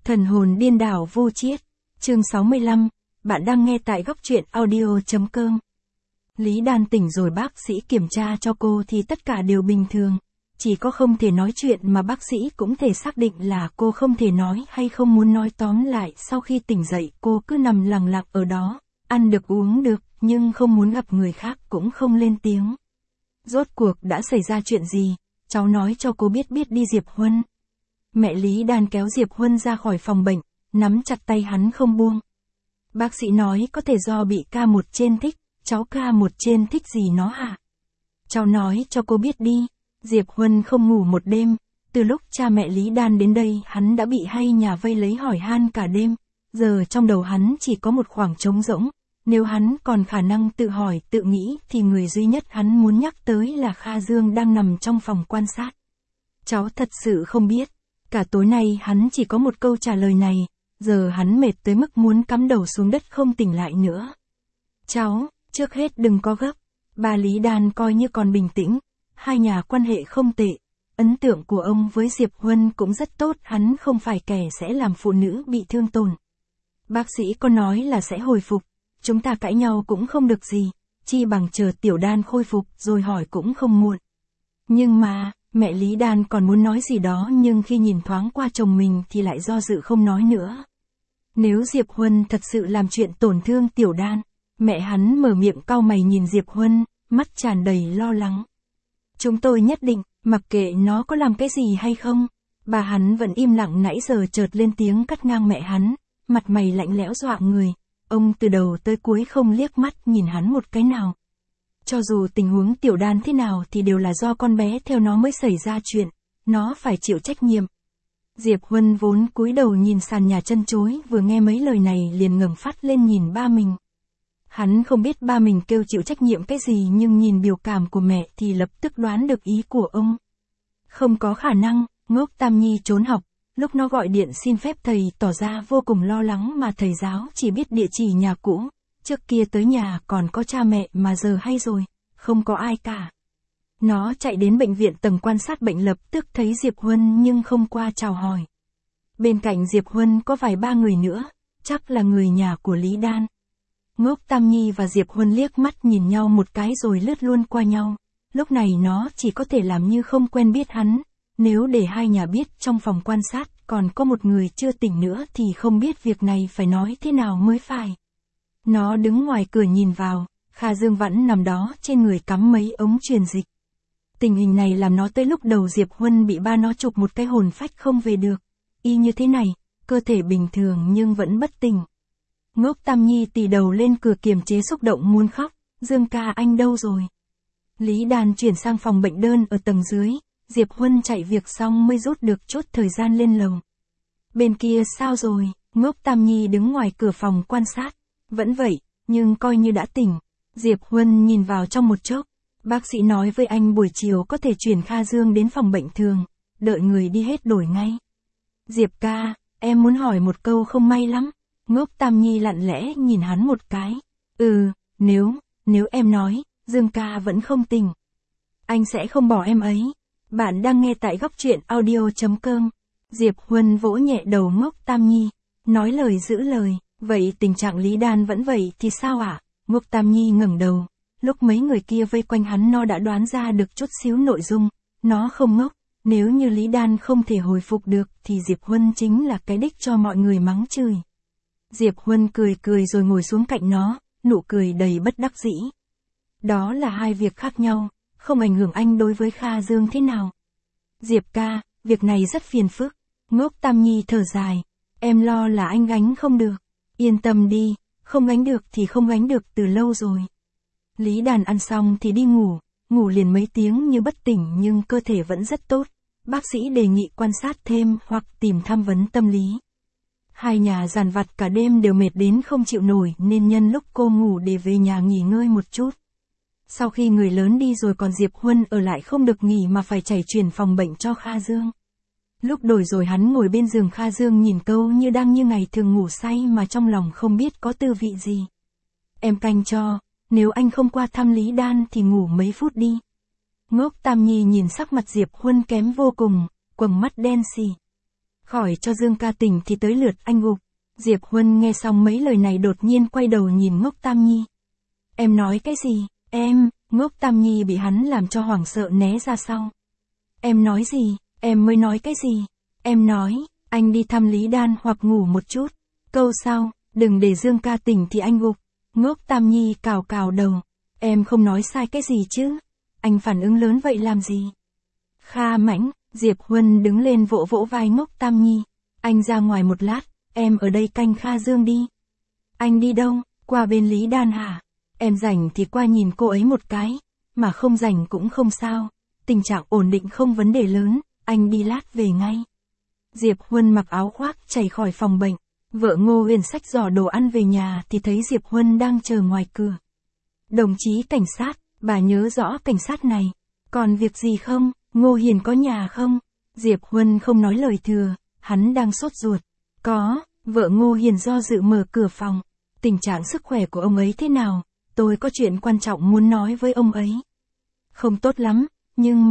Thần hồn điên đảo vô chiết, chương 65, bạn đang nghe tại góc truyện audio.com. Lý Đan tỉnh rồi bác sĩ kiểm tra cho cô thì tất cả đều bình thường. Chỉ có không thể nói chuyện mà bác sĩ cũng thể xác định là cô không thể nói hay không muốn nói, tóm lại sau khi tỉnh dậy cô cứ nằm lặng lặng ở đó, ăn được uống được, nhưng không muốn gặp người khác cũng không lên tiếng. Rốt cuộc đã xảy ra chuyện gì? Cháu nói cho cô biết đi Diệp Huân. Mẹ Lý Đan kéo Diệp Huân ra khỏi phòng bệnh, nắm chặt tay hắn không buông. Bác sĩ nói có thể do bị K1 trên thích, cháu K1 trên thích gì nó hả? Cháu nói cho cô biết đi. Diệp Huân không ngủ một đêm, từ lúc cha mẹ Lý Đan đến đây hắn đã bị hay nhà vây lấy hỏi han cả đêm, giờ trong đầu hắn chỉ có một khoảng trống rỗng, nếu hắn còn khả năng tự hỏi tự nghĩ thì người duy nhất hắn muốn nhắc tới là Kha Dương đang nằm trong phòng quan sát. Cháu thật sự không biết, cả tối nay hắn chỉ có một câu trả lời này, giờ hắn mệt tới mức muốn cắm đầu xuống đất không tỉnh lại nữa. Cháu, trước hết đừng có gấp, bà Lý Đan coi như còn bình tĩnh. Hai nhà quan hệ không tệ, ấn tượng của ông với Diệp Huân cũng rất tốt, hắn không phải kẻ sẽ làm phụ nữ bị thương tổn. Bác sĩ có nói là sẽ hồi phục, chúng ta cãi nhau cũng không được gì, chi bằng chờ Tiểu Đan khôi phục rồi hỏi cũng không muộn. Nhưng mà, mẹ Lý Đan còn muốn nói gì đó nhưng khi nhìn thoáng qua chồng mình thì lại do dự không nói nữa. Nếu Diệp Huân thật sự làm chuyện tổn thương Tiểu Đan, mẹ hắn mở miệng cau mày nhìn Diệp Huân, mắt tràn đầy lo lắng. Chúng tôi nhất định, mặc kệ nó có làm cái gì hay không. Bà hắn vẫn im lặng nãy giờ chợt lên tiếng cắt ngang mẹ hắn, mặt mày lạnh lẽo dọa người. Ông từ đầu tới cuối không liếc mắt nhìn hắn một cái nào. Cho dù tình huống Tiểu Đan thế nào thì đều là do con bé theo nó mới xảy ra chuyện, nó phải chịu trách nhiệm. Diệp Huân vốn cúi đầu nhìn sàn nhà chân chối, vừa nghe mấy lời này liền ngẩng phát lên nhìn ba mình. Hắn không biết ba mình kêu chịu trách nhiệm cái gì nhưng nhìn biểu cảm của mẹ thì lập tức đoán được ý của ông. Không có khả năng, Ngốc Tam Nhi trốn học, lúc nó gọi điện xin phép thầy tỏ ra vô cùng lo lắng mà thầy giáo chỉ biết địa chỉ nhà cũ, trước kia tới nhà còn có cha mẹ mà giờ hay rồi, không có ai cả. Nó chạy đến bệnh viện tầng quan sát bệnh lập tức thấy Diệp Huân nhưng không qua chào hỏi. Bên cạnh Diệp Huân có vài ba người nữa, chắc là người nhà của Lý Đan. Ngốc Tam Nhi và Diệp Huân liếc mắt nhìn nhau một cái rồi lướt luôn qua nhau, lúc này nó chỉ có thể làm như không quen biết hắn, nếu để hai nhà biết trong phòng quan sát còn có một người chưa tỉnh nữa thì không biết việc này phải nói thế nào mới phải. Nó đứng ngoài cửa nhìn vào, Kha Dương vẫn nằm đó trên người cắm mấy ống truyền dịch. Tình hình này làm nó tới lúc đầu Diệp Huân bị ba nó chụp một cái hồn phách không về được, y như thế này, cơ thể bình thường nhưng vẫn bất tỉnh. Ngốc Tam Nhi tì đầu lên cửa kiềm chế xúc động muốn khóc, Dương ca anh đâu rồi? Lý Đan chuyển sang phòng bệnh đơn ở tầng dưới, Diệp Huân chạy việc xong mới rút được chốt thời gian lên lầu. Bên kia sao rồi? Ngốc Tam Nhi đứng ngoài cửa phòng quan sát, vẫn vậy, nhưng coi như đã tỉnh. Diệp Huân nhìn vào trong một chốc, bác sĩ nói với anh buổi chiều có thể chuyển Kha Dương đến phòng bệnh thường, đợi người đi hết đổi ngay. Diệp ca, em muốn hỏi một câu không may lắm. Ngốc Tam Nhi lặng lẽ nhìn hắn một cái. Nếu em nói, Dương ca vẫn không tỉnh, anh sẽ không bỏ em ấy. Bạn đang nghe tại góc truyện audio.com. Diệp Huân vỗ nhẹ đầu Ngốc Tam Nhi, nói lời giữ lời. Vậy tình trạng Lý Đan vẫn vậy thì sao ạ? Ngốc Tam Nhi ngẩng đầu. Lúc mấy người kia vây quanh hắn nó đã đoán ra được chút xíu nội dung. Nó không ngốc. Nếu như Lý Đan không thể hồi phục được thì Diệp Huân chính là cái đích cho mọi người mắng chửi. Diệp Huân cười rồi ngồi xuống cạnh nó, nụ cười đầy bất đắc dĩ. Đó là hai việc khác nhau, không ảnh hưởng anh đối với Kha Dương thế nào. Diệp ca, việc này rất phiền phức. Ngốc Tam Nhi thở dài, em lo là anh gánh không được. Yên tâm đi, không gánh được thì không gánh được từ lâu rồi. Lý Đan ăn xong thì đi ngủ liền mấy tiếng như bất tỉnh nhưng cơ thể vẫn rất tốt. Bác sĩ đề nghị quan sát thêm hoặc tìm tham vấn tâm lý. Hai nhà dàn vặt cả đêm đều mệt đến không chịu nổi nên nhân lúc cô ngủ để về nhà nghỉ ngơi một chút. Sau khi người lớn đi rồi còn Diệp Huân ở lại không được nghỉ mà phải chạy chuyển phòng bệnh cho Kha Dương. Lúc đổi rồi hắn ngồi bên giường Kha Dương nhìn câu như đang như ngày thường ngủ say mà trong lòng không biết có tư vị gì. Em canh cho, nếu anh không qua thăm Lý Đan thì ngủ mấy phút đi. Ngốc Tam Nhi nhìn sắc mặt Diệp Huân kém vô cùng, quầng mắt đen xì. khỏi cho Dương Ca tỉnh thì tới lượt anh gục. Diệp Huân nghe xong mấy lời này đột nhiên quay đầu nhìn Ngốc Tam Nhi. Em nói cái gì? Em, Ngốc Tam Nhi bị hắn làm cho hoảng sợ né ra sau. Em nói gì? Em mới nói cái gì? Em nói, anh đi thăm Lý Đan hoặc ngủ một chút. Câu sau, đừng để Dương Ca tỉnh thì anh gục. Ngốc Tam Nhi cào cào đầu. Em không nói sai cái gì chứ? Anh phản ứng lớn vậy làm gì? Kha Mãnh, Diệp Huân đứng lên vỗ vỗ vai Ngốc Tam Nhi. Anh ra ngoài một lát, em ở đây canh Kha Dương đi. Anh đi đâu? Qua bên Lý Đan hả? Em rảnh thì qua nhìn cô ấy một cái, mà không rảnh cũng không sao. Tình trạng ổn định không vấn đề lớn, anh đi lát về ngay. Diệp Huân mặc áo khoác chạy khỏi phòng bệnh. Vợ Ngô Huyền xách giỏ đồ ăn về nhà thì thấy Diệp Huân đang chờ ngoài cửa. Đồng chí cảnh sát, bà nhớ rõ cảnh sát này. Còn việc gì không? Ngô Hiền có nhà không? Diệp Huân không nói lời thừa, hắn đang sốt ruột. Có, vợ Ngô Hiền do dự mở cửa phòng. Tình trạng sức khỏe của ông ấy thế nào? Tôi có chuyện quan trọng muốn nói với ông ấy. Không tốt lắm, nhưng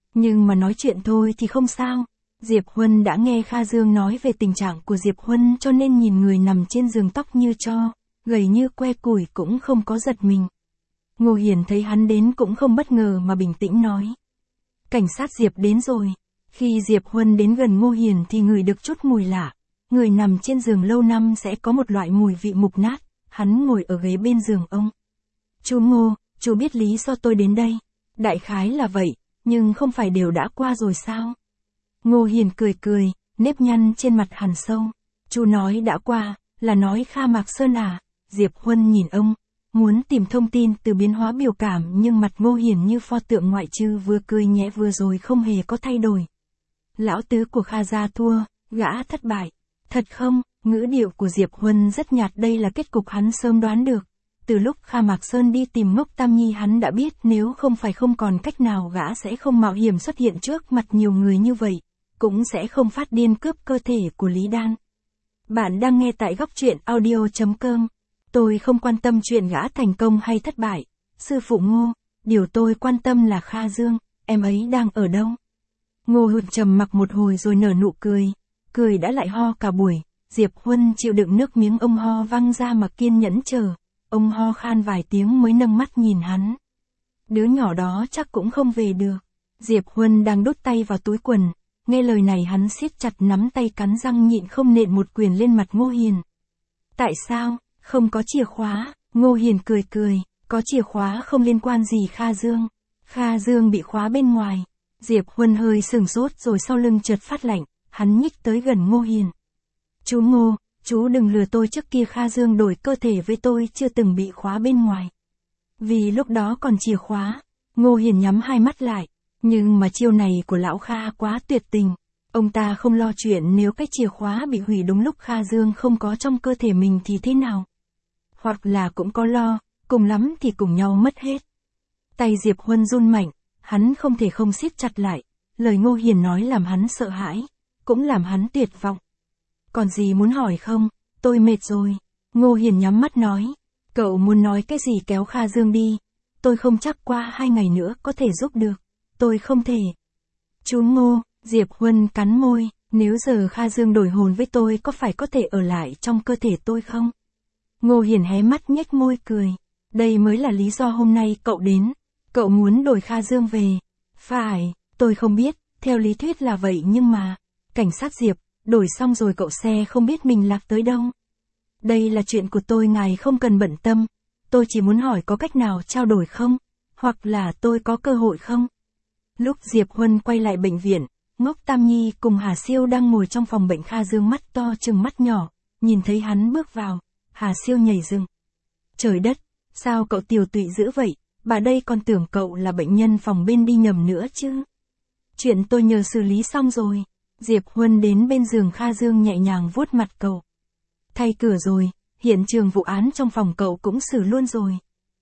mà nói chuyện thôi thì không sao. Diệp Huân đã nghe Kha Dương nói về tình trạng của Diệp Huân cho nên nhìn người nằm trên giường tóc như tro, gầy như que củi cũng không có giật mình. Ngô Hiền thấy hắn đến cũng không bất ngờ mà bình tĩnh nói. Cảnh sát Diệp đến rồi. Khi Diệp Huân đến gần Ngô Hiền thì ngửi được chút mùi lạ. Người nằm trên giường lâu năm sẽ có một loại mùi vị mục nát. Hắn ngồi ở ghế bên giường ông. Chú Ngô, chú biết lý do tôi đến đây. Đại khái là vậy, nhưng không phải đều đã qua rồi sao? Ngô Hiền cười, nếp nhăn trên mặt hằn sâu. Chú nói đã qua, là nói Kha Mạc Sơn à? Diệp Huân nhìn ông, muốn tìm thông tin từ biến hóa biểu cảm nhưng mặt Ngô Hiền như pho tượng ngoại trừ vừa cười nhẹ vừa rồi không hề có thay đổi. Lão tứ của Kha gia thua, gã thất bại. Thật không? Ngữ điệu của Diệp Huân rất nhạt, đây là kết cục hắn sớm đoán được. Từ lúc Kha Mạc Sơn đi tìm Ngốc Tam Nhi hắn đã biết nếu không phải không còn cách nào gã sẽ không mạo hiểm xuất hiện trước mặt nhiều người như vậy, cũng sẽ không phát điên cướp cơ thể của Lý Đan. Bạn đang nghe tại góc truyện audio.com. Tôi không quan tâm chuyện gã thành công hay thất bại. Sư phụ Ngô, điều tôi quan tâm là Kha Dương, em ấy đang ở đâu? Ngô Hụt trầm mặc một hồi rồi nở nụ cười đã lại ho cả buổi. Diệp Huân chịu đựng nước miếng ông ho văng ra mà kiên nhẫn chờ. Ông ho khan vài tiếng mới nâng mắt nhìn hắn. Đứa nhỏ đó chắc cũng không về được. Diệp Huân đang đút tay vào túi quần. Nghe lời này hắn siết chặt nắm tay cắn răng nhịn không nện một quyền lên mặt Ngô Hiền. Tại sao? Không có chìa khóa. Ngô Hiền cười. Có chìa khóa không liên quan gì Kha Dương. Kha Dương bị khóa bên ngoài. Diệp Huân hơi sửng sốt rồi sau lưng chợt phát lạnh. Hắn nhích tới gần Ngô Hiền. Chú Ngô, chú đừng lừa tôi, trước kia Kha Dương đổi cơ thể với tôi chưa từng bị khóa bên ngoài. Vì lúc đó còn chìa khóa. Ngô Hiền nhắm hai mắt lại. Nhưng mà chiêu này của lão Kha quá tuyệt tình. Ông ta không lo chuyện nếu cái chìa khóa bị hủy đúng lúc Kha Dương không có trong cơ thể mình thì thế nào. Hoặc là cũng có lo, cùng lắm thì cùng nhau mất hết. Tay Diệp Huân run mạnh, hắn không thể không siết chặt lại. Lời Ngô Hiền nói làm hắn sợ hãi, cũng làm hắn tuyệt vọng. Còn gì muốn hỏi không? Tôi mệt rồi. Ngô Hiền nhắm mắt nói. Cậu muốn nói cái gì kéo Kha Dương đi. Tôi không chắc qua 2 ngày nữa có thể giúp được. Tôi không thể. Chú Ngô, Diệp Huân cắn môi. Nếu giờ Kha Dương đổi hồn với tôi có phải có thể ở lại trong cơ thể tôi không? Ngô Hiền hé mắt nhếch môi cười. Đây mới là lý do hôm nay cậu đến. Cậu muốn đổi Kha Dương về. Phải, tôi không biết, theo lý thuyết là vậy nhưng mà... Cảnh sát Diệp, đổi xong rồi cậu xe không biết mình lạc tới đâu. Đây là chuyện của tôi, ngài không cần bận tâm. Tôi chỉ muốn hỏi có cách nào trao đổi không? Hoặc là tôi có cơ hội không? Lúc Diệp Huân quay lại bệnh viện, Ngốc Tam Nhi cùng Hà Siêu đang ngồi trong phòng bệnh. Kha Dương mắt to trừng mắt nhỏ, nhìn thấy hắn bước vào, Hà Siêu nhảy dựng. Trời đất, sao cậu tiều tụy dữ vậy? Bà đây còn tưởng cậu là bệnh nhân phòng bên đi nhầm nữa chứ. Chuyện tôi nhờ xử lý xong rồi. Diệp Huân đến bên giường Kha Dương nhẹ nhàng vuốt mặt cậu. Thay cửa rồi, hiện trường vụ án trong phòng cậu cũng xử luôn rồi.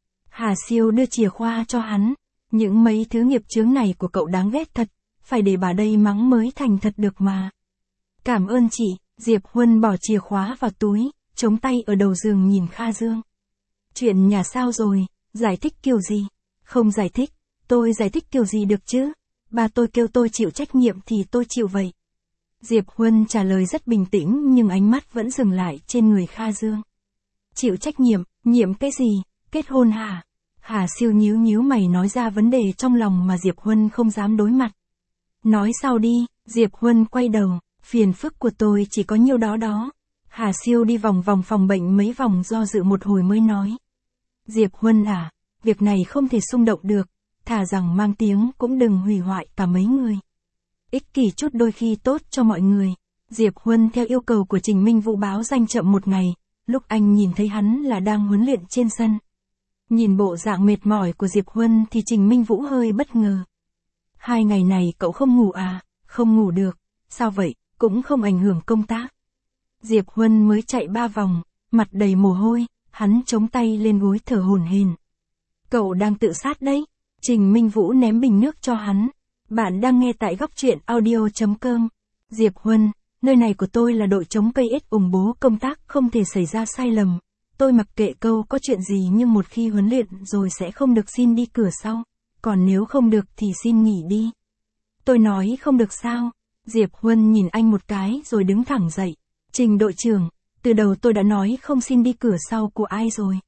Hà Siêu đưa chìa khóa cho hắn. Những mấy thứ nghiệp chướng này của cậu đáng ghét thật, phải để bà đây mắng mới thành thật được mà. Cảm ơn chị. Diệp Huân bỏ chìa khóa vào túi, chống tay ở đầu giường nhìn Kha Dương. Chuyện nhà sao rồi, giải thích kiểu gì? Không giải thích, tôi giải thích kiểu gì được chứ? Bà tôi kêu tôi chịu trách nhiệm thì tôi chịu vậy. Diệp Huân trả lời rất bình tĩnh nhưng ánh mắt vẫn dừng lại trên người Kha Dương. Chịu trách nhiệm, nhiệm cái gì, kết hôn hả? Hà Siêu nhíu nhíu mày nói ra vấn đề trong lòng mà Diệp Huân không dám đối mặt. Nói sau đi, Diệp Huân quay đầu, phiền phức của tôi chỉ có nhiêu đó đó. Hà Siêu đi vòng vòng phòng bệnh mấy vòng do dự một hồi mới nói. Diệp Huân à, việc này không thể xung động được, thà rằng mang tiếng cũng đừng hủy hoại cả mấy người. Ích kỷ chút đôi khi tốt cho mọi người. Diệp Huân theo yêu cầu của Trình Minh Vũ báo danh chậm một ngày, lúc anh nhìn thấy hắn là đang huấn luyện trên sân. Nhìn bộ dạng mệt mỏi của Diệp Huân thì Trình Minh Vũ hơi bất ngờ. 2 ngày này cậu không ngủ à? Không ngủ được. Sao vậy? Cũng không ảnh hưởng công tác. Diệp Huân mới chạy 3 vòng, mặt đầy mồ hôi, hắn chống tay lên gối thở hổn hển. Cậu đang tự sát đấy. Trình Minh Vũ ném bình nước cho hắn. Bạn đang nghe tại góc truyện audio.com. Diệp Huân, nơi này của tôi là đội chống cây ếch ủng bố công tác không thể xảy ra sai lầm. Tôi mặc kệ câu có chuyện gì nhưng một khi huấn luyện rồi sẽ không được xin đi cửa sau. Còn nếu không được thì xin nghỉ đi. Tôi nói không được sao? Diệp Huân nhìn anh một cái rồi đứng thẳng dậy. Trình đội trưởng, từ đầu tôi đã nói không xin đi cửa sau của ai rồi.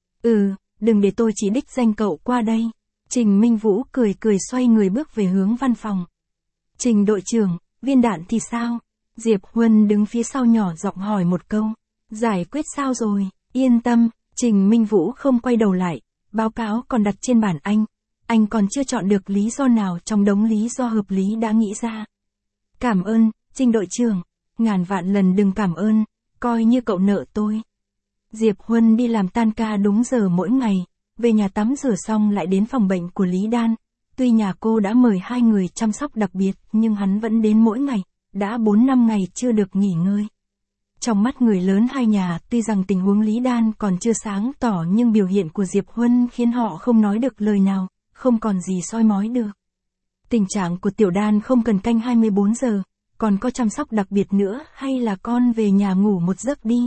Đừng để tôi chỉ đích danh cậu qua đây. Trình Minh Vũ cười cười xoay người bước về hướng văn phòng. Trình đội trưởng, viên đạn thì sao? Diệp Huân đứng phía sau nhỏ giọng hỏi một câu. Giải quyết sao rồi? Yên tâm, Trình Minh Vũ không quay đầu lại, báo cáo còn đặt trên bàn anh còn chưa chọn được lý do nào trong đống lý do hợp lý đã nghĩ ra. Cảm ơn, Trình đội trưởng, ngàn vạn lần đừng cảm ơn, coi như cậu nợ tôi. Diệp Huân đi làm tan ca đúng giờ mỗi ngày, về nhà tắm rửa xong lại đến phòng bệnh của Lý Đan. Tuy nhà cô đã mời 2 người chăm sóc đặc biệt nhưng hắn vẫn đến mỗi ngày, đã 4-5 ngày chưa được nghỉ ngơi. Trong mắt người lớn hai nhà, tuy rằng tình huống Lý Đan còn chưa sáng tỏ nhưng biểu hiện của Diệp Huân khiến họ không nói được lời nào, không còn gì soi mói được. Tình trạng của Tiểu Đan không cần canh 24 giờ, còn có chăm sóc đặc biệt nữa hay là con về nhà ngủ một giấc đi.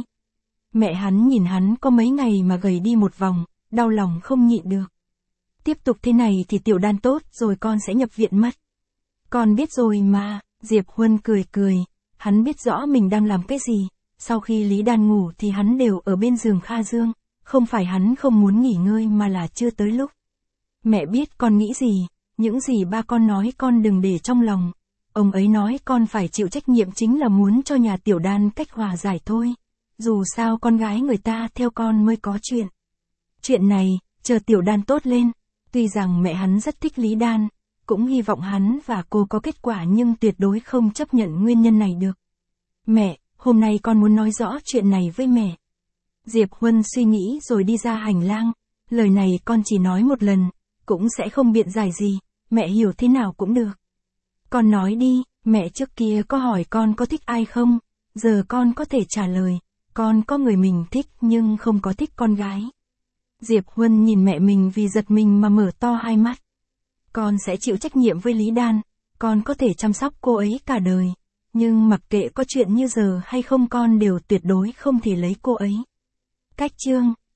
Mẹ hắn nhìn hắn có mấy ngày mà gầy đi một vòng, đau lòng không nhịn được. Tiếp tục thế này thì Tiểu Đan tốt rồi con sẽ nhập viện mất. Con biết rồi mà, Diệp Huân cười cười, hắn biết rõ mình đang làm cái gì. Sau khi Lý Đan ngủ thì hắn đều ở bên giường Kha Dương, không phải hắn không muốn nghỉ ngơi mà là chưa tới lúc. Mẹ biết con nghĩ gì, những gì ba con nói con đừng để trong lòng. Ông ấy nói con phải chịu trách nhiệm chính là muốn cho nhà Tiểu Đan cách hòa giải thôi. Dù sao con gái người ta theo con mới có chuyện. Chuyện này, chờ Tiểu Đan tốt lên. Tuy rằng mẹ hắn rất thích Lý Đan, cũng hy vọng hắn và cô có kết quả nhưng tuyệt đối không chấp nhận nguyên nhân này được. Mẹ, hôm nay con muốn nói rõ chuyện này với mẹ. Diệp Huân suy nghĩ rồi đi ra hành lang. Lời này con chỉ nói một lần, cũng sẽ không biện giải gì, mẹ hiểu thế nào cũng được. Con nói đi, mẹ trước kia có hỏi con có thích ai không? Giờ con có thể trả lời, con có người mình thích nhưng không có thích con gái. Diệp Huân nhìn mẹ mình vì giật mình mà mở to hai mắt. Con sẽ chịu trách nhiệm với Lý Đan, con có thể chăm sóc cô ấy cả đời. Nhưng mặc kệ có chuyện như giờ hay không con đều tuyệt đối không thể lấy cô ấy. Cách chương